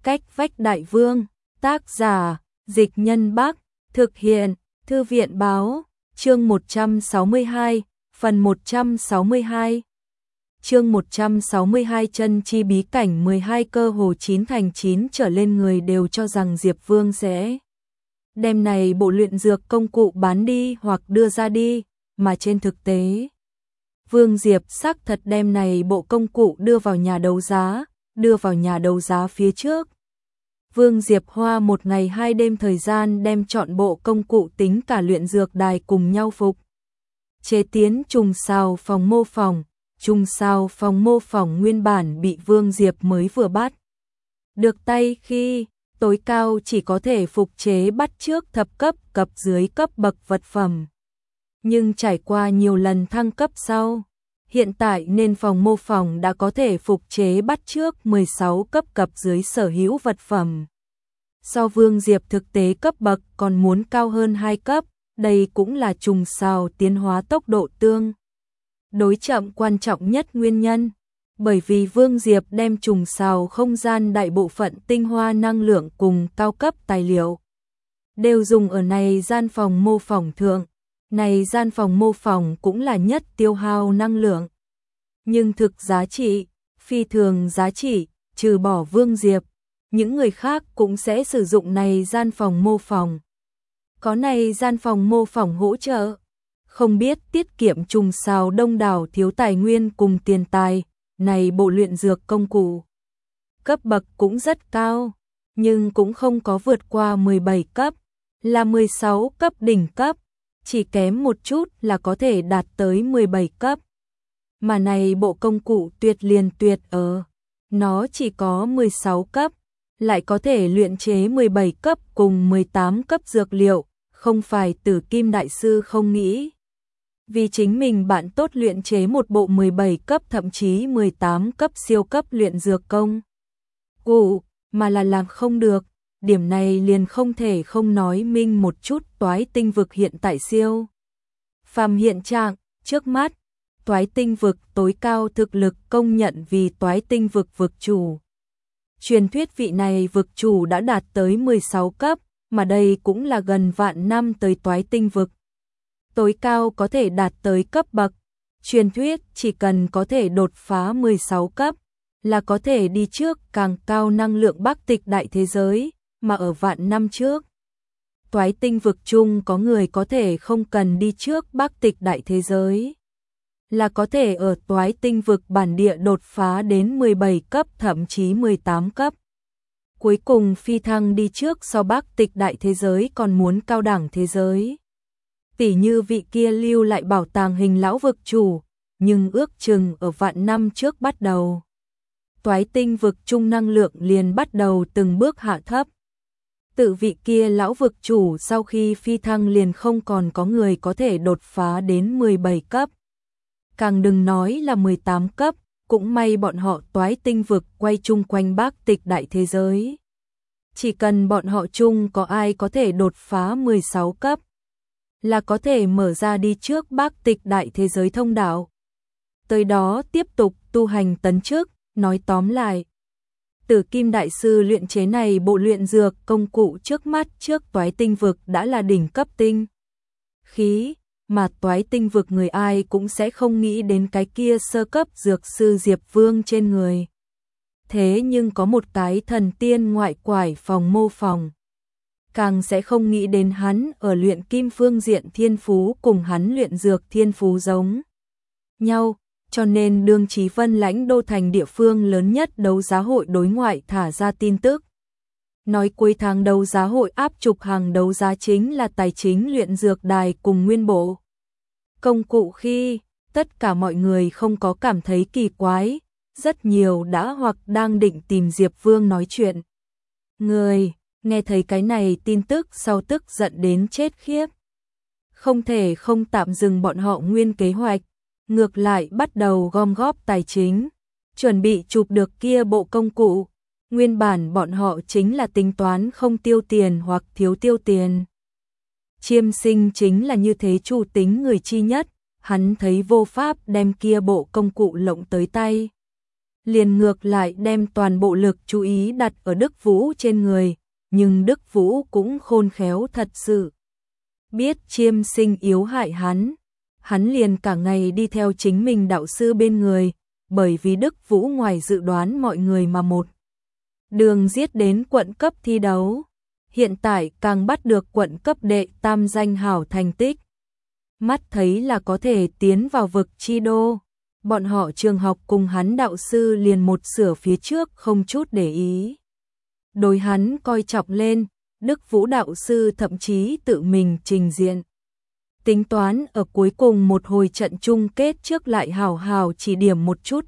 Cách vách đại vương, tác giả, Dịch Nhân Bắc, thực hiện, Thư viện báo, chương 162, phần 162. Chương 162 chân chi bí cảnh 12 cơ hồ 9 thành 9 trở lên người đều cho rằng Diệp Vương sẽ đem này bộ luyện dược công cụ bán đi hoặc đưa ra đi, mà trên thực tế Vương Diệp xác thật đem này bộ công cụ đưa vào nhà đấu giá phía trước. Vương Diệp hoa một ngày 2 đêm thời gian đem chọn bộ công cụ tính cả luyện dược đài cùng nhau phục chế tiến trùng sao phòng mô phỏng. Trùng sao phòng mô phỏng nguyên bản bị Vương Diệp mới vừa bắt được tay khi tối cao chỉ có thể phục chế bắt trước thập cấp cập dưới cấp bậc vật phẩm. Nhưng trải qua nhiều lần thăng cấp sau, hiện tại nên phòng mô phỏng đã có thể phục chế bắt trước 16 cấp cập dưới sở hữu vật phẩm. So Vương Diệp thực tế cấp bậc còn muốn cao hơn 2 cấp, đây cũng là trùng sao tiến hóa tốc độ tương đối chậm quan trọng nhất nguyên nhân, bởi vì Vương Diệp đem trùng sao không gian đại bộ phận tinh hoa năng lượng cùng cao cấp tài liệu đều dùng ở này gian phòng mô phỏng thượng. Này gian phòng mô phỏng cũng là nhất tiêu hao năng lượng, nhưng thực giá trị, phi thường giá trị, trừ bỏ Vương Diệp, những người khác cũng sẽ sử dụng này gian phòng mô phỏng. Có này gian phòng mô phỏng hỗ trợ, không biết tiết kiệm trùng sao đông đảo thiếu tài nguyên cùng tiền tài, này bộ luyện dược công cụ cấp bậc cũng rất cao, nhưng cũng không có vượt qua 17 cấp, là 16 cấp đỉnh cấp, chỉ kém một chút là có thể đạt tới 17 cấp. Mà này bộ công cụ tuyệt liền tuyệt ở, nó chỉ có 16 cấp, lại có thể luyện chế 17 cấp cùng 18 cấp dược liệu, không phải Tử Kim Đại Sư không nghĩ. Vì chính mình bạn tốt luyện chế một bộ 17 cấp thậm chí 18 cấp siêu cấp luyện dược công cụ, mà là làm không được, điểm này liền không thể không nói minh một chút Toái Tinh vực hiện tại siêu phàm hiện trạng, trước mắt, Toái Tinh vực tối cao thực lực công nhận vì Toái Tinh vực vực chủ. Truyền thuyết vị này vực chủ đã đạt tới 16 cấp, mà đây cũng là gần vạn năm tới Toái Tinh vực. Tối cao có thể đạt tới cấp bậc, truyền thuyết chỉ cần có thể đột phá 16 cấp, là có thể đi trước càng cao năng lượng Bắc Tịch đại thế giới, mà ở vạn năm trước. Toái Tinh vực chung có người có thể không cần đi trước Bắc Tịch đại thế giới, là có thể ở Toái Tinh vực bản địa đột phá đến 17 cấp thậm chí 18 cấp. Cuối cùng phi thăng đi trước so Bắc Tịch đại thế giới còn muốn cao đẳng thế giới. Tỉ như vị kia lưu lại bảo tàng hình lão vực chủ, nhưng ước chừng ở vạn năm trước bắt đầu. Toái Tinh vực chung năng lượng liền bắt đầu từng bước hạ thấp. Tự vị kia lão vực chủ sau khi phi thăng liền không còn có người có thể đột phá đến 17 cấp. Càng đừng nói là 18 cấp, cũng may bọn họ Toái Tinh vực quay chung quanh Bắc Tịch đại thế giới. Chỉ cần bọn họ chung có ai có thể đột phá 16 cấp, là có thể mở ra đi trước Bắc Tịch đại thế giới thông đạo. Tới đó tiếp tục tu hành tấn chức, nói tóm lại. Tử Kim Đại Sư luyện chế này bộ luyện dược công cụ trước mắt trước Toái Tinh vực đã là đỉnh cấp tinh khí, mà Toái Tinh vực người ai cũng sẽ không nghĩ đến cái kia sơ cấp dược sư Diệp Vương trên người. Thế nhưng có một cái thần tiên ngoại quải phòng mô phỏng, càng sẽ không nghĩ đến hắn ở luyện kim phương diện thiên phú cùng hắn luyện dược thiên phú giống nhau. Cho nên đương Chí Vân lãnh đô thành địa phương lớn nhất đấu giá hội đối ngoại thả ra tin tức. Nói cuối tháng đấu giá hội áp trục hàng đấu giá chính là tài chính luyện dược đài cùng nguyên bộ công cụ khi tất cả mọi người không có cảm thấy kỳ quái, rất nhiều đã hoặc đang định tìm Diệp Vương nói chuyện. Người nghe thấy cái này tin tức sau tức giận đến chết khiếp. Không thể không tạm dừng bọn họ nguyên kế hoạch. Ngược lại bắt đầu gom góp tài chính, chuẩn bị chụp được kia bộ công cụ. Nguyên bản bọn họ chính là tính toán không tiêu tiền hoặc thiếu tiêu tiền. Chiêm Sinh chính là như thế chủ tính người chi nhất, hắn thấy vô pháp đem kia bộ công cụ lộng tới tay. liền ngược lại đem toàn bộ lực chú ý đặt ở Đức Vũ trên người, nhưng Đức Vũ cũng khôn khéo thật sự. Biết Chiêm Sinh yếu hại hắn liền cả ngày đi theo chính mình đạo sư bên người, bởi vì Đức Vũ ngoài dự đoán mọi người mà một đường giết đến quận cấp thi đấu, hiện tại càng bắt được quận cấp đệ tam danh hảo thành tích. Mắt thấy là có thể tiến vào vực chi đô, bọn họ trường học cùng hắn đạo sư liền một sửa phía trước không chút để ý. Đối hắn coi trọng lên, Đức Vũ đạo sư thậm chí tự mình trình diện. Tính toán ở cuối cùng một hồi trận chung kết trước lại hào hào chỉ điểm một chút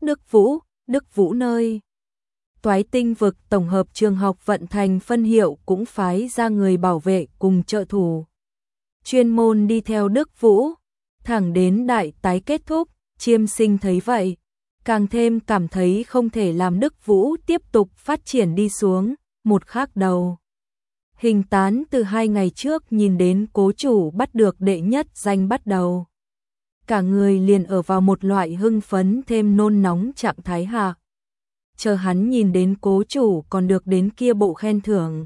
Đức Vũ nơi. Toái Tinh vực tổng hợp trường học vận thành phân hiệu cũng phái ra người bảo vệ cùng trợ thủ. Chuyên môn đi theo Đức Vũ, thẳng đến đại tái kết thúc, Chiêm Sinh thấy vậy, càng thêm cảm thấy không thể làm Đức Vũ tiếp tục phát triển đi xuống, một khác đầu. Hình Tán từ 2 ngày trước nhìn đến cố chủ bắt được đệ nhất danh bắt đầu. Cả người liền ở vào một loại hưng phấn thêm nôn nóng trạng thái hạ. Chờ hắn nhìn đến cố chủ còn được đến kia bộ khen thưởng.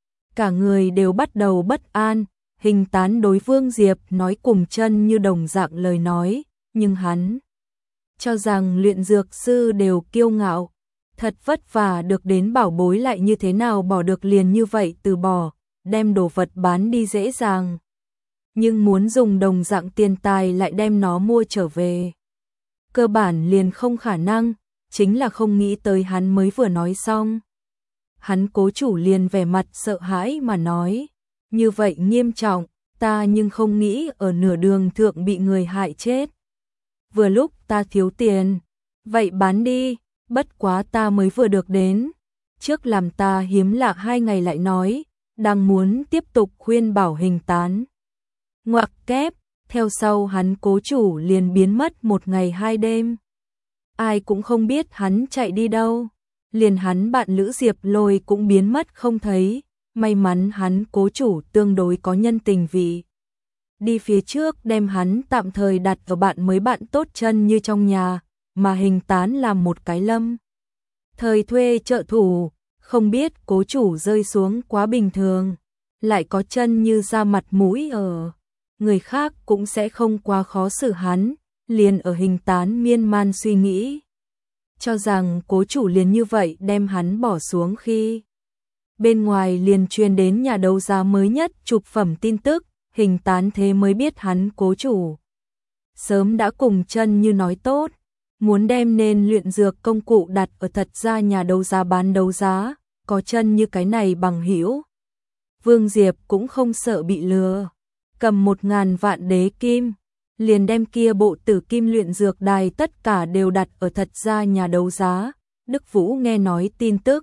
Cả người đều bắt đầu bất an, Hình Tán đối Vương Diệp nói cùng chân như đồng dạng lời nói, nhưng hắn cho rằng luyện dược sư đều kiêu ngạo, thật vất vả được đến bảo bối lại như thế nào bỏ được liền như vậy từ bỏ, đem đồ vật bán đi dễ dàng. Nhưng muốn dùng đồng dạng tiền tài lại đem nó mua trở về. Cơ bản liền không khả năng, chính là không nghĩ tới hắn mới vừa nói xong. Hắn cố chủ liền vẻ mặt sợ hãi mà nói, như vậy nghiêm trọng, ta nhưng không nghĩ ở nửa đường thượng bị người hại chết. Vừa lúc ta thiếu tiền, vậy bán đi, bất quá ta mới vừa được đến. Trước làm ta hiếm lạ 2 ngày lại nói, đang muốn tiếp tục khuyên bảo Hình Tán. Ngoặc kép, theo sau hắn cố chủ liền biến mất 1 ngày 2 đêm. Ai cũng không biết hắn chạy đi đâu, liền hắn bạn Lữ Diệp Lôi cũng biến mất không thấy, may mắn hắn cố chủ tương đối có nhân tình vị. Đi phía trước đem hắn tạm thời đặt ở bạn mới bạn tốt chân như trong nhà, mà Hình Tán làm một cái lâm. Thời thuê trợ thủ, không biết cố chủ rơi xuống quá bình thường, lại có chân như ra mặt mũi ở. Người khác cũng sẽ không quá khó xử hắn, liền ở Hình Tán miên man suy nghĩ. Cho rằng cố chủ liền như vậy đem hắn bỏ xuống khi. Bên ngoài liền truyền đến nhà đấu giá mới nhất chụp phẩm tin tức, Hình Tán thế mới biết hắn cố chủ. Sớm đã cùng chân như nói tốt, muốn đem nên luyện dược công cụ đặt ở thật ra nhà đấu giá bán đấu giá, có chân như cái này bằng hữu. Vương Diệp cũng không sợ bị lừa, cầm 1.000 vạn đế kim, liền đem kia bộ tử kim luyện dược đài tất cả đều đặt ở thật ra nhà đấu giá. Đức Vũ nghe nói tin tức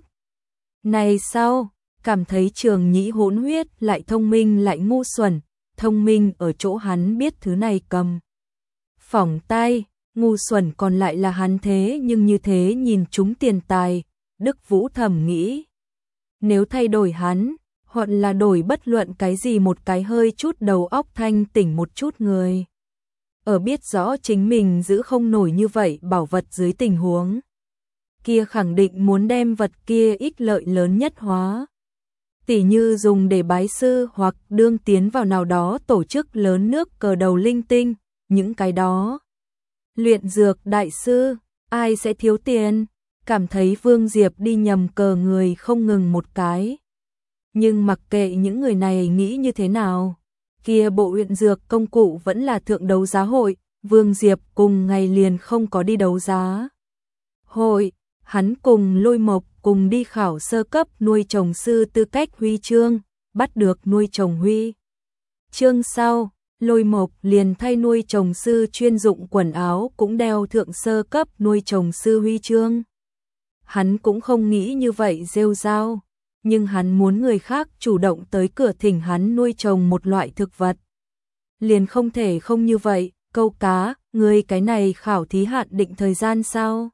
này sau, cảm thấy Trường Nhĩ hỗn huyết lại thông minh lại ngu xuẩn, thông minh ở chỗ hắn biết thứ này cầm phỏng tay, ngu xuẩn còn lại là hắn thế nhưng như thế nhìn chúng tiền tài. Đức Vũ thầm nghĩ, nếu thay đổi hắn, hoặc là đổi bất luận cái gì một cái hơi chút đầu óc thanh tỉnh một chút người. Ở biết rõ chính mình giữ không nổi như vậy bảo vật dưới tình huống kia khẳng định muốn đem vật kia ích lợi lớn nhất hóa. Tỉ như dùng để bái sư hoặc đương tiến vào nào đó tổ chức lớn nước cờ đầu linh tinh, những cái đó. Luyện dược đại sư, ai sẽ thiếu tiền? Cảm thấy Vương Diệp đi nhầm cờ người không ngừng một cái. Nhưng mặc kệ những người này nghĩ như thế nào, kia bộ luyện dược công cụ vẫn là thượng đấu giá hội, Vương Diệp cùng ngày liền không có đi đấu giá hội, hắn cùng Lôi Mộc cùng đi khảo sơ cấp nuôi trồng sư tư cách huy chương, bắt được nuôi trồng huy chương sau, Lôi Mộc liền thay nuôi trồng sư chuyên dụng quần áo cũng đeo thượng sơ cấp nuôi trồng sư huy chương. Hắn cũng không nghĩ như vậy rêu rao, nhưng hắn muốn người khác chủ động tới cửa thỉnh hắn nuôi trồng một loại thực vật. Liền không thể không như vậy, câu cá, người cái này khảo thí hạn định thời gian sao?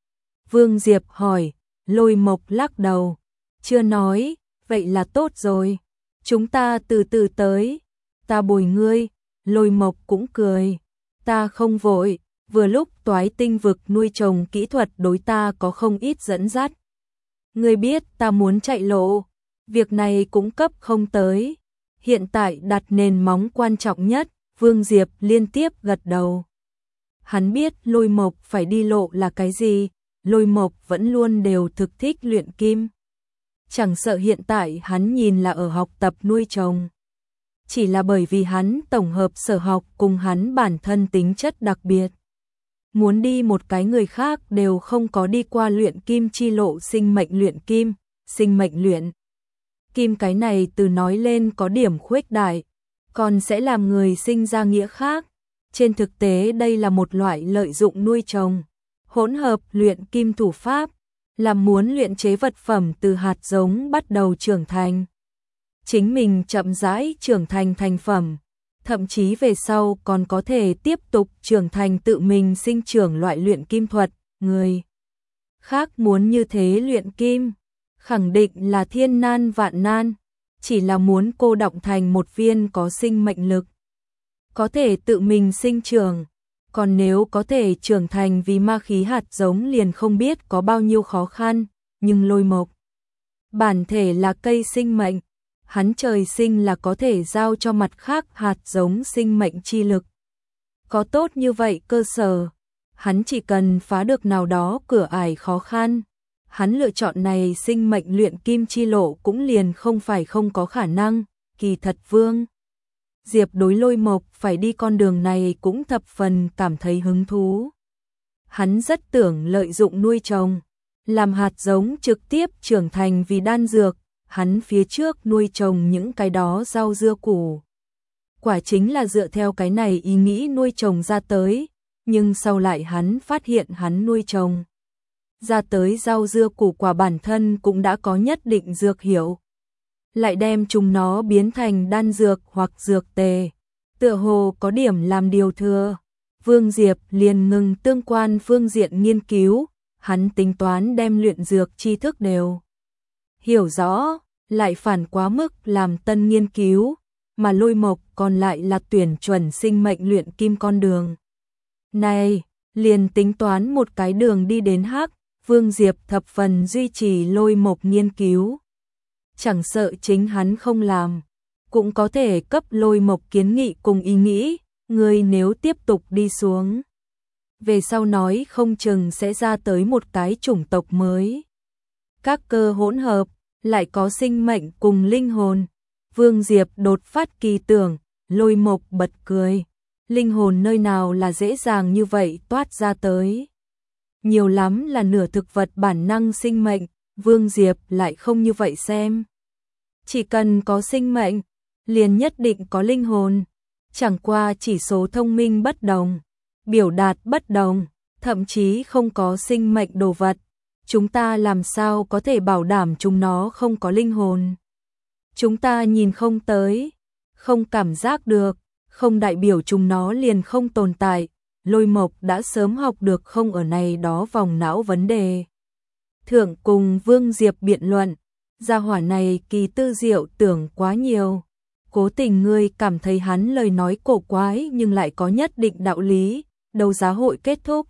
Vương Diệp hỏi, Lôi Mộc lắc đầu, chưa nói, vậy là tốt rồi, chúng ta từ từ tới, ta bồi ngươi. Lôi Mộc cũng cười, ta không vội, vừa lúc Toái Tinh vực nuôi trồng kỹ thuật đối ta có không ít dẫn dắt. Ngươi biết ta muốn chạy lộ, việc này cũng cấp không tới. Hiện tại đặt nền móng quan trọng nhất, Vương Diệp liên tiếp gật đầu. Hắn biết Lôi Mộc phải đi lộ là cái gì, Lôi Mộc vẫn luôn đều thực thích luyện kim. Chẳng sợ hiện tại hắn nhìn là ở học tập nuôi trồng. Chỉ là bởi vì hắn tổng hợp sở học cùng hắn bản thân tính chất đặc biệt. Muốn đi một cái người khác đều không có đi qua luyện kim chi lộ sinh mệnh luyện kim, sinh mệnh luyện. Kim cái này từ nói lên có điểm khuếch đại, còn sẽ làm người sinh ra nghĩa khác. Trên thực tế đây là một loại lợi dụng nuôi trồng, hỗn hợp luyện kim thủ pháp, làm muốn luyện chế vật phẩm từ hạt giống bắt đầu trưởng thành. Chính mình chậm rãi trưởng thành thành phẩm, thậm chí về sau còn có thể tiếp tục trưởng thành tự mình sinh trưởng loại luyện kim thuật, người khác muốn như thế luyện kim, khẳng định là thiên nan vạn nan, chỉ là muốn cô đọng thành một viên có sinh mệnh lực, có thể tự mình sinh trưởng, còn nếu có thể trưởng thành vì ma khí hạt giống liền không biết có bao nhiêu khó khăn, nhưng Lôi Mộc bản thể là cây sinh mệnh, hắn trời sinh là có thể giao cho mặt khác hạt giống sinh mệnh chi lực. Có tốt như vậy cơ sở, hắn chỉ cần phá được nào đó cửa ải khó khăn, hắn lựa chọn này sinh mệnh luyện kim chi lộ cũng liền không phải không có khả năng, kỳ thật Vương Diệp đối Lôi Mộc phải đi con đường này cũng thập phần cảm thấy hứng thú. Hắn rất tưởng lợi dụng nuôi trồng, làm hạt giống trực tiếp trưởng thành vì đan dược, hắn phía trước nuôi trồng những cái đó rau dưa củ. Quả chính là dựa theo cái này ý nghĩ nuôi trồng ra tới, nhưng sau lại hắn phát hiện hắn nuôi trồng ra tới rau dưa củ quả bản thân cũng đã có nhất định dược hiệu. Lại đem chúng nó biến thành đan dược hoặc dược tề, tựa hồ có điểm làm điều thừa. Vương Diệp liền ngừng tương quan phương diện nghiên cứu, hắn tính toán đem luyện dược tri thức đều hiểu rõ, lại phản quá mức làm tân nghiên cứu, mà Lôi Mộc còn lại là tuyển chuẩn sinh mệnh luyện kim con đường. Này, liền tính toán một cái đường đi đến hắc, Vương Diệp thập phần duy trì Lôi Mộc nghiên cứu. Chẳng sợ chính hắn không làm, cũng có thể cấp Lôi Mộc kiến nghị cùng ý nghĩ, người nếu tiếp tục đi xuống. Về sau nói không chừng sẽ ra tới một cái chủng tộc mới. Các cơ hỗn hợp, lại có sinh mệnh cùng linh hồn. Vương Diệp đột phát kỳ tưởng, Lôi Mộc bật cười. Linh hồn nơi nào là dễ dàng như vậy toát ra tới. Nhiều lắm là nửa thực vật bản năng sinh mệnh, Vương Diệp lại không như vậy xem. Chỉ cần có sinh mệnh, liền nhất định có linh hồn. Chẳng qua chỉ số thông minh bất đồng, biểu đạt bất đồng, thậm chí không có sinh mệnh đồ vật. Chúng ta làm sao có thể bảo đảm chúng nó không có linh hồn? Chúng ta nhìn không tới, không cảm giác được, không đại biểu chúng nó liền không tồn tại. Lôi Mộc đã sớm học được không ở này đó vòng não vấn đề. Thượng cùng Vương Diệp biện luận, gia hỏa này kỳ tư diệu tưởng quá nhiều. Cố tình ngươi cảm thấy hắn lời nói cổ quái nhưng lại có nhất định đạo lý, đấu giá hội kết thúc.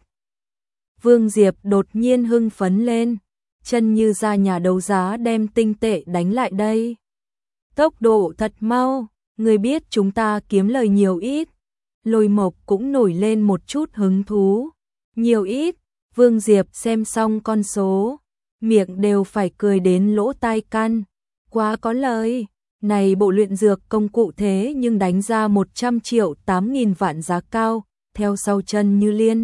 Vương Diệp đột nhiên hưng phấn lên, chân như ra nhà đấu giá đem tinh tệ đánh lại đây. Tốc độ thật mau, ngươi biết chúng ta kiếm lời nhiều ít. Lôi Mộc cũng nổi lên một chút hứng thú. Nhiều ít, Vương Diệp xem xong con số, miệng đều phải cười đến lỗ tai căn. Quá có lời, này bộ luyện dược công cụ thế nhưng đánh ra 100 triệu 8.000 vạn giá cao, theo sau chân như liên.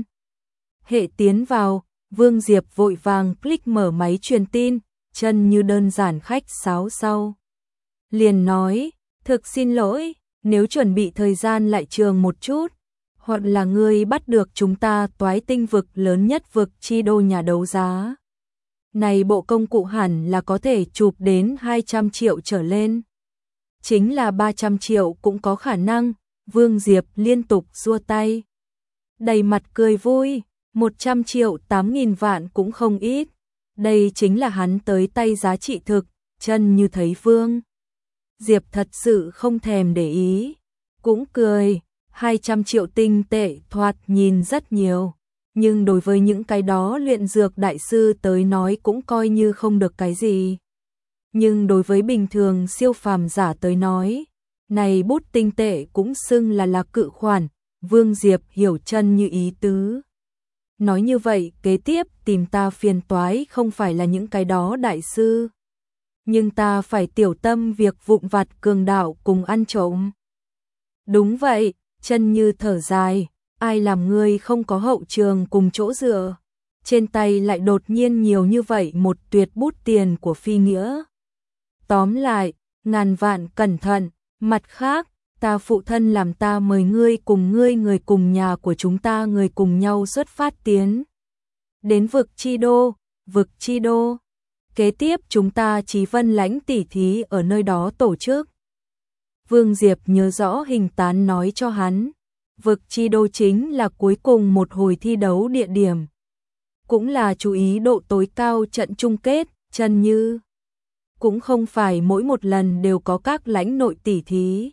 Hệ tiến vào, Vương Diệp vội vàng click mở máy truyền tin, chân như đơn giản khách sáo sau. Liền nói, thực xin lỗi, nếu chuẩn bị thời gian lại trường một chút, hoặc là ngươi bắt được chúng ta Toái Tinh vực lớn nhất vực chi đô nhà đấu giá. Này bộ công cụ hẳn là có thể chụp đến 200 triệu trở lên. Chính là 300 triệu cũng có khả năng, Vương Diệp liên tục giơ tay. Đầy mặt cười vui, 100 triệu 8.000 vạn cũng không ít. Đây chính là hắn tới tay giá trị thực, chân như thấy Vương Diệp thật sự không thèm để ý. Cũng cười, 200 triệu tinh tệ thoạt nhìn rất nhiều, nhưng đối với những cái đó luyện dược đại sư tới nói cũng coi như không được cái gì. Nhưng đối với bình thường siêu phàm giả tới nói, này bút tinh tệ cũng xưng là cự khoản, Vương Diệp hiểu chân như ý tứ. Nói như vậy, kế tiếp tìm ta phiền toái không phải là những cái đó đại sư. Nhưng ta phải tiểu tâm việc vụn vặt cường đạo cùng ăn trộm. Đúng vậy, chân như thở dài, ai làm ngươi không có hậu trường cùng chỗ dựa. Trên tay lại đột nhiên nhiều như vậy một tuyệt bút tiền của phi nghĩa. Tóm lại, ngàn vạn cẩn thận, mặt khác, ta phụ thân làm ta mời ngươi cùng người cùng nhà của chúng ta người cùng nhau xuất phát tiến. Đến vực chi đô. Kế tiếp chúng ta Chí Vân Lãnh tỉ thí ở nơi đó tổ chức. Vương Diệp nhớ rõ Hình Tán nói cho hắn, vực chi đô chính là cuối cùng một hồi thi đấu địa điểm. Cũng là chú ý độ tối cao trận chung kết, chân như. Cũng không phải mỗi một lần đều có các lãnh nội tỉ thí.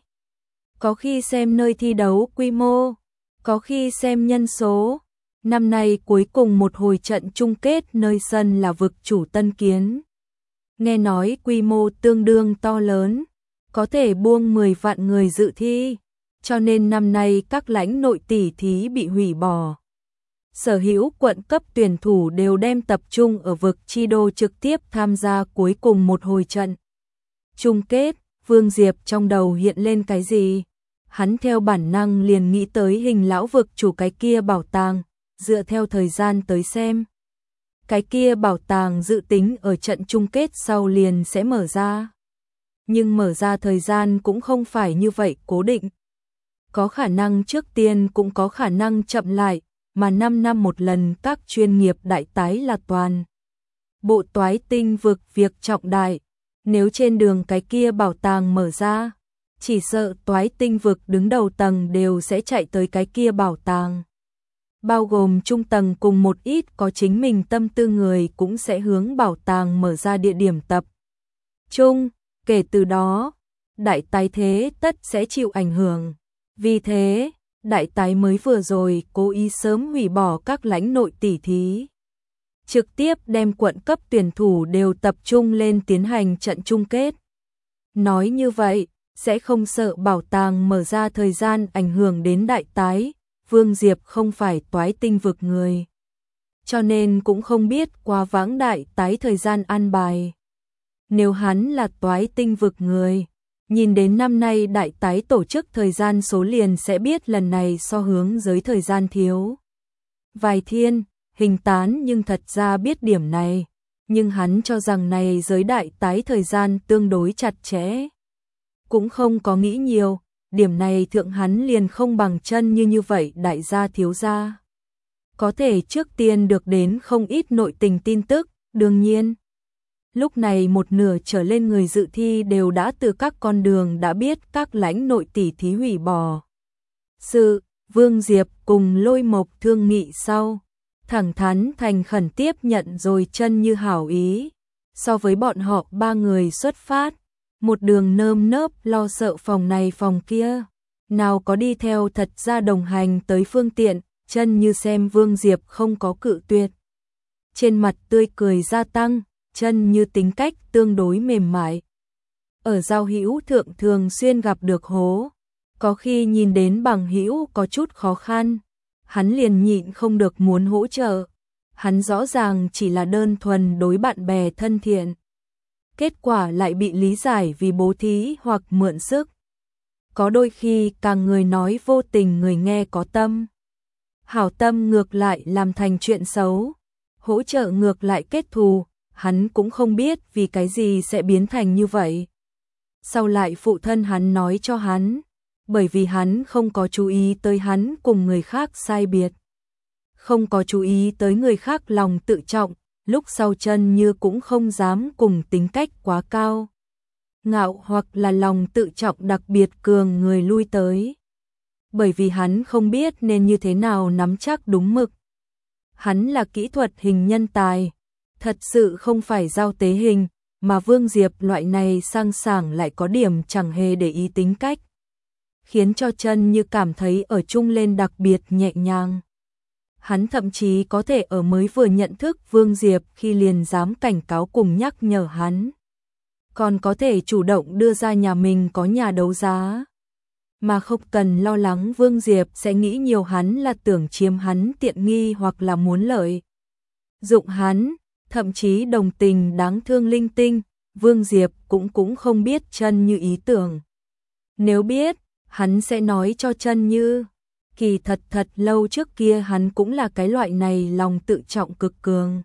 Có khi xem nơi thi đấu quy mô, có khi xem nhân số. Năm nay cuối cùng một hồi trận chung kết nơi sân là vực chủ Tân Kiến. Nghe nói quy mô tương đương to lớn, có thể buông 10 vạn người dự thi, cho nên năm nay các lãnh nội tỉ thí bị hủy bỏ. Sở hữu quận cấp tuyển thủ đều đem tập trung ở vực chi đô trực tiếp tham gia cuối cùng một hồi trận chung kết. Vương Diệp trong đầu hiện lên cái gì? Hắn theo bản năng liền nghĩ tới Hình lão vực chủ cái kia bảo tàng, dựa theo thời gian tới xem. Cái kia bảo tàng dự tính ở trận chung kết sau liền sẽ mở ra. Nhưng mở ra thời gian cũng không phải như vậy cố định. Có khả năng trước tiên cũng có khả năng chậm lại, mà 5 năm một lần các chuyên nghiệp đại tái là toàn. Bộ toái tinh vực việc trọng đại, nếu trên đường cái kia bảo tàng mở ra, chỉ sợ toái tinh vực đứng đầu tầng đều sẽ chạy tới cái kia bảo tàng. Bao gồm trung tầng cùng một ít có chính mình tâm tư người cũng sẽ hướng bảo tàng mở ra địa điểm tập trung, kể từ đó, đại tái thế tất sẽ chịu ảnh hưởng. Vì thế, đại tái mới vừa rồi cố ý sớm hủy bỏ các lãnh nội tỉ thí. Trực tiếp đem quận cấp tuyển thủ đều tập trung lên tiến hành trận chung kết. Nói như vậy, sẽ không sợ bảo tàng mở ra thời gian ảnh hưởng đến đại tái. Vương Diệp không phải toái tinh vực người, cho nên cũng không biết quá vãng đại tái thời gian an bài. Nếu hắn là toái tinh vực người, nhìn đến năm nay đại tái tổ chức thời gian số liền sẽ biết lần này so hướng giới thời gian thiếu vài thiên. Hình Tán nhưng thật ra biết điểm này, nhưng hắn cho rằng này giới đại tái thời gian tương đối chặt chẽ. Cũng không có nghĩ nhiều, điểm này thượng hắn liền không bằng chân như vậy đại gia thiếu gia. Có thể trước tiên được đến không ít nội tình tin tức, đương nhiên. Lúc này một nửa trở lên người dự thi đều đã từ các con đường đã biết các lãnh nội tỉ thí hủy bỏ. Vương Diệp cùng Lôi Mộc thương nghị sau, thẳng thắn thành khẩn tiếp nhận rồi chân như hảo ý. So với bọn họ 3 người xuất phát, một đường nơm nớp lo sợ phòng này phòng kia, nào có đi theo thật ra đồng hành tới phương tiện, chân như xem Vương Diệp không có cự tuyệt. Trên mặt tươi cười gia tăng, chân như tính cách tương đối mềm mại. Ở giao hữu thượng thường xuyên gặp được hố, có khi nhìn đến bằng hữu có chút khó khăn, hắn liền nhịn không được muốn hỗ trợ. Hắn rõ ràng chỉ là đơn thuần đối bạn bè thân thiện, kết quả lại bị lý giải vì bố thí hoặc mượn sức. Có đôi khi càng người nói vô tình người nghe có tâm. Hảo tâm ngược lại làm thành chuyện xấu, hỗ trợ ngược lại kết thù, hắn cũng không biết vì cái gì sẽ biến thành như vậy. Sau lại phụ thân hắn nói cho hắn, bởi vì hắn không có chú ý tới hắn cùng người khác sai biệt. Không có chú ý tới người khác lòng tự trọng, lúc sau chân như cũng không dám cùng tính cách quá cao ngạo hoặc là lòng tự trọng đặc biệt cường người lui tới. Bởi vì hắn không biết nên như thế nào nắm chắc đúng mực. Hắn là kỹ thuật hình nhân tài, thật sự không phải giao tế hình, mà Vương Diệp loại này sang sảng lại có điểm chẳng hề để ý tính cách. khiến cho Chân Như cảm thấy ở chung lên đặc biệt nhẹ nhàng. Hắn thậm chí có thể ở mới vừa nhận thức Vương Diệp khi liền dám cảnh cáo cùng nhắc nhở hắn. Còn có thể chủ động đưa ra nhà mình có nhà đấu giá. Mà không cần lo lắng Vương Diệp sẽ nghĩ nhiều hắn là tưởng chiếm hắn tiện nghi hoặc là muốn lợi dụng hắn, thậm chí đồng tình đáng thương linh tinh, Vương Diệp cũng không biết Chân Như ý tưởng. Nếu biết, hắn sẽ nói cho Chân Như. Kỳ thật lâu trước kia hắn cũng là cái loại này lòng tự trọng cực cường.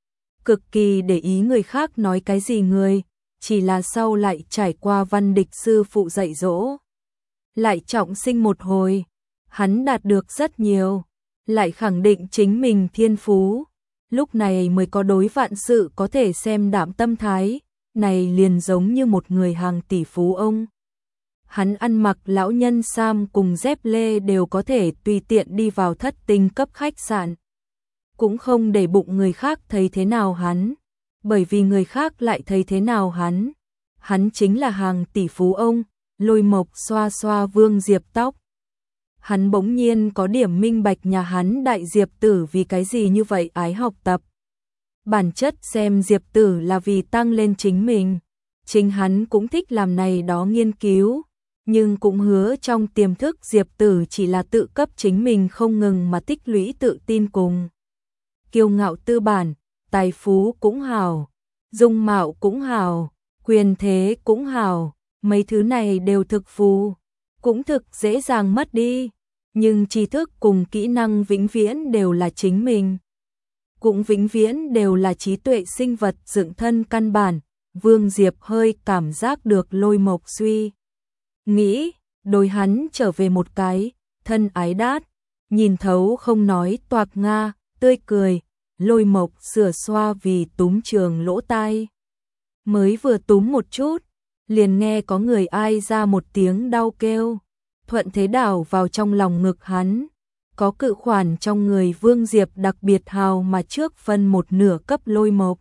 Cực kỳ để ý người khác nói cái gì người, chỉ là sau lại trải qua Văn Địch sư phụ dạy dỗ. Lại trọng sinh một hồi, hắn đạt được rất nhiều, lại khẳng định chính mình thiên phú. Lúc này mới có đối vạn sự có thể xem đảm tâm thái, này liền giống như một người hàng tỷ phú ông. Hắn ăn mặc lão nhân sam cùng dép lê đều có thể tùy tiện đi vào thất tinh cấp khách sạn. Cũng không để bụng người khác thấy thế nào hắn, bởi vì người khác lại thấy thế nào hắn. Hắn chính là hàng tỷ phú ông. Lôi Mộc xoa xoa Vương Diệp tóc. Hắn bỗng nhiên có điểm minh bạch nhà hắn đại Diệp Tử vì cái gì như vậy ái học tập. Bản chất xem Diệp Tử là vì tăng lên chính mình. Chính hắn cũng thích làm này đó nghiên cứu, nhưng cũng hứa trong tiềm thức Diệp Tử chỉ là tự cấp chính mình không ngừng mà tích lũy tự tin cùng. Kiêu ngạo tư bản, tài phú cũng hào, dung mạo cũng hào, quyền thế cũng hào. Mấy thứ này đều thực phù, cũng thực dễ dàng mất đi, nhưng tri thức cùng kỹ năng vĩnh viễn đều là chính mình. Cũng vĩnh viễn đều là trí tuệ sinh vật dựng thân căn bản. Vương Diệp hơi cảm giác được Lôi Mộc suy nghĩ, đối hắn trở về một cái, thân ái đát, nhìn thấu không nói toạc nga, tươi cười, Lôi Mộc sửa xoa vì túm trường lỗ tai. Mới vừa túm một chút, liền nghe có người ai ra một tiếng đau kêu, thuận thế đảo vào trong lòng ngực hắn. Có cự khoản trong người Vương Diệp đặc biệt hào mà trước phân một nửa cấp Lôi Mộc.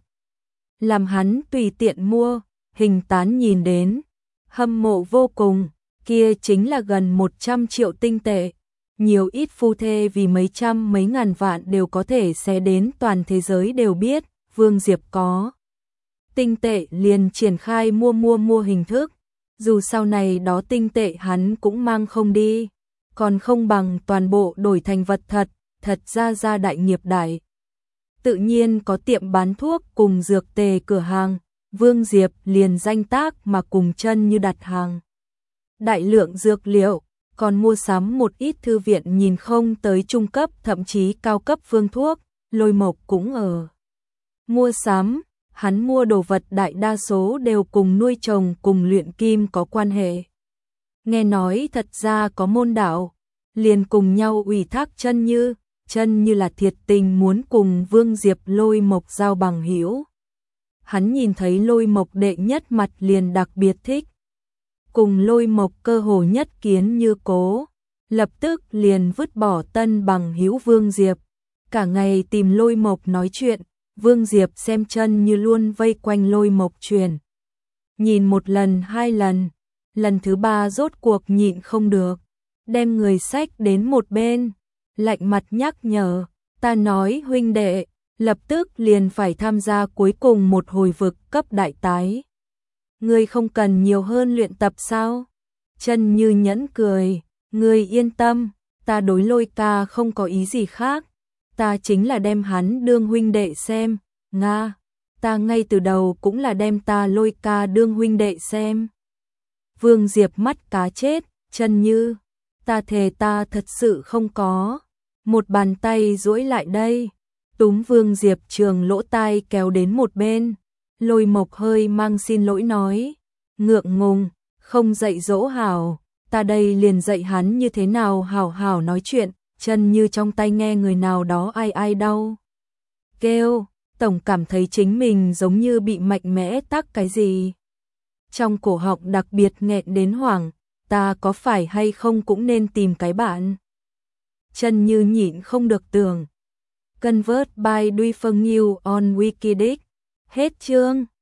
Làm hắn tùy tiện mua, hình tán nhìn đến, hâm mộ vô cùng, kia chính là gần 100 triệu tinh tệ. Nhiều ít phu thê vì mấy trăm mấy ngàn vạn đều có thể sẽ đến toàn thế giới đều biết, Vương Diệp có. Tinh tệ liền triển khai mua hình thức, dù sau này đó tinh tệ hắn cũng mang không đi, còn không bằng toàn bộ đổi thành vật thật ra đại nghiệp đại. Tự nhiên có tiệm bán thuốc cùng dược tề cửa hàng, Vương Diệp liền danh tác mà cùng Chân Như đặt hàng. Đại lượng dược liệu, còn mua sắm một ít thư viện nhìn không tới trung cấp thậm chí cao cấp phương thuốc, Lôi Mộc cũng ở. Mua sắm. Hắn mua đồ vật đại đa số đều cùng nuôi trồng cùng luyện kim có quan hệ. Nghe nói thật ra có môn đạo, liền cùng nhau ủy thác Chân Như là thiệt tình muốn cùng Vương Diệp Lôi Mộc giao bằng hữu. Hắn nhìn thấy Lôi Mộc đệ nhất mặt liền đặc biệt thích. Cùng Lôi Mộc cơ hồ nhất kiến như cố, lập tức liền vứt bỏ tân bằng hữu Vương Diệp. Cả ngày tìm Lôi Mộc nói chuyện. Vương Diệp xem Chân Như luôn vây quanh Lôi Mộc truyền. Nhìn một lần hai lần, lần thứ ba rốt cuộc nhịn không được, đem người xách đến một bên, lạnh mặt nhắc nhở, ta nói huynh đệ, lập tức liền phải tham gia cuối cùng một hồi vực cấp đại tái. Ngươi không cần nhiều hơn luyện tập sao? Chân Như nhẫn cười, ngươi yên tâm, ta đối Lôi ca không có ý gì khác. Ta chính là đem hắn đương huynh đệ xem, Nga, ta ngay từ đầu cũng là đem ta Lôi ca đương huynh đệ xem. Vương Diệp mắt cá chết, Chân Như, ta thề ta thật sự không có. Một bàn tay duỗi lại đây, túm Vương Diệp trường lỗ tai kéo đến một bên. Lôi Mộc hơi mang xin lỗi nói, ngượng ngùng, không dạy dỗ hảo, ta đây liền dạy hắn như thế nào hảo nói chuyện. Chân Như trong tay nghe người nào đó ai đau kêu, tổng cảm thấy chính mình giống như bị mạnh mẽ tắc cái gì. Trong cổ họng đặc biệt nghẹn đến hoảng, ta có phải hay không cũng nên tìm cái bạn. Chân Như nhịn không được tưởng. Convert by Duy Phương Nghiêu on Wikidic. Hết chương.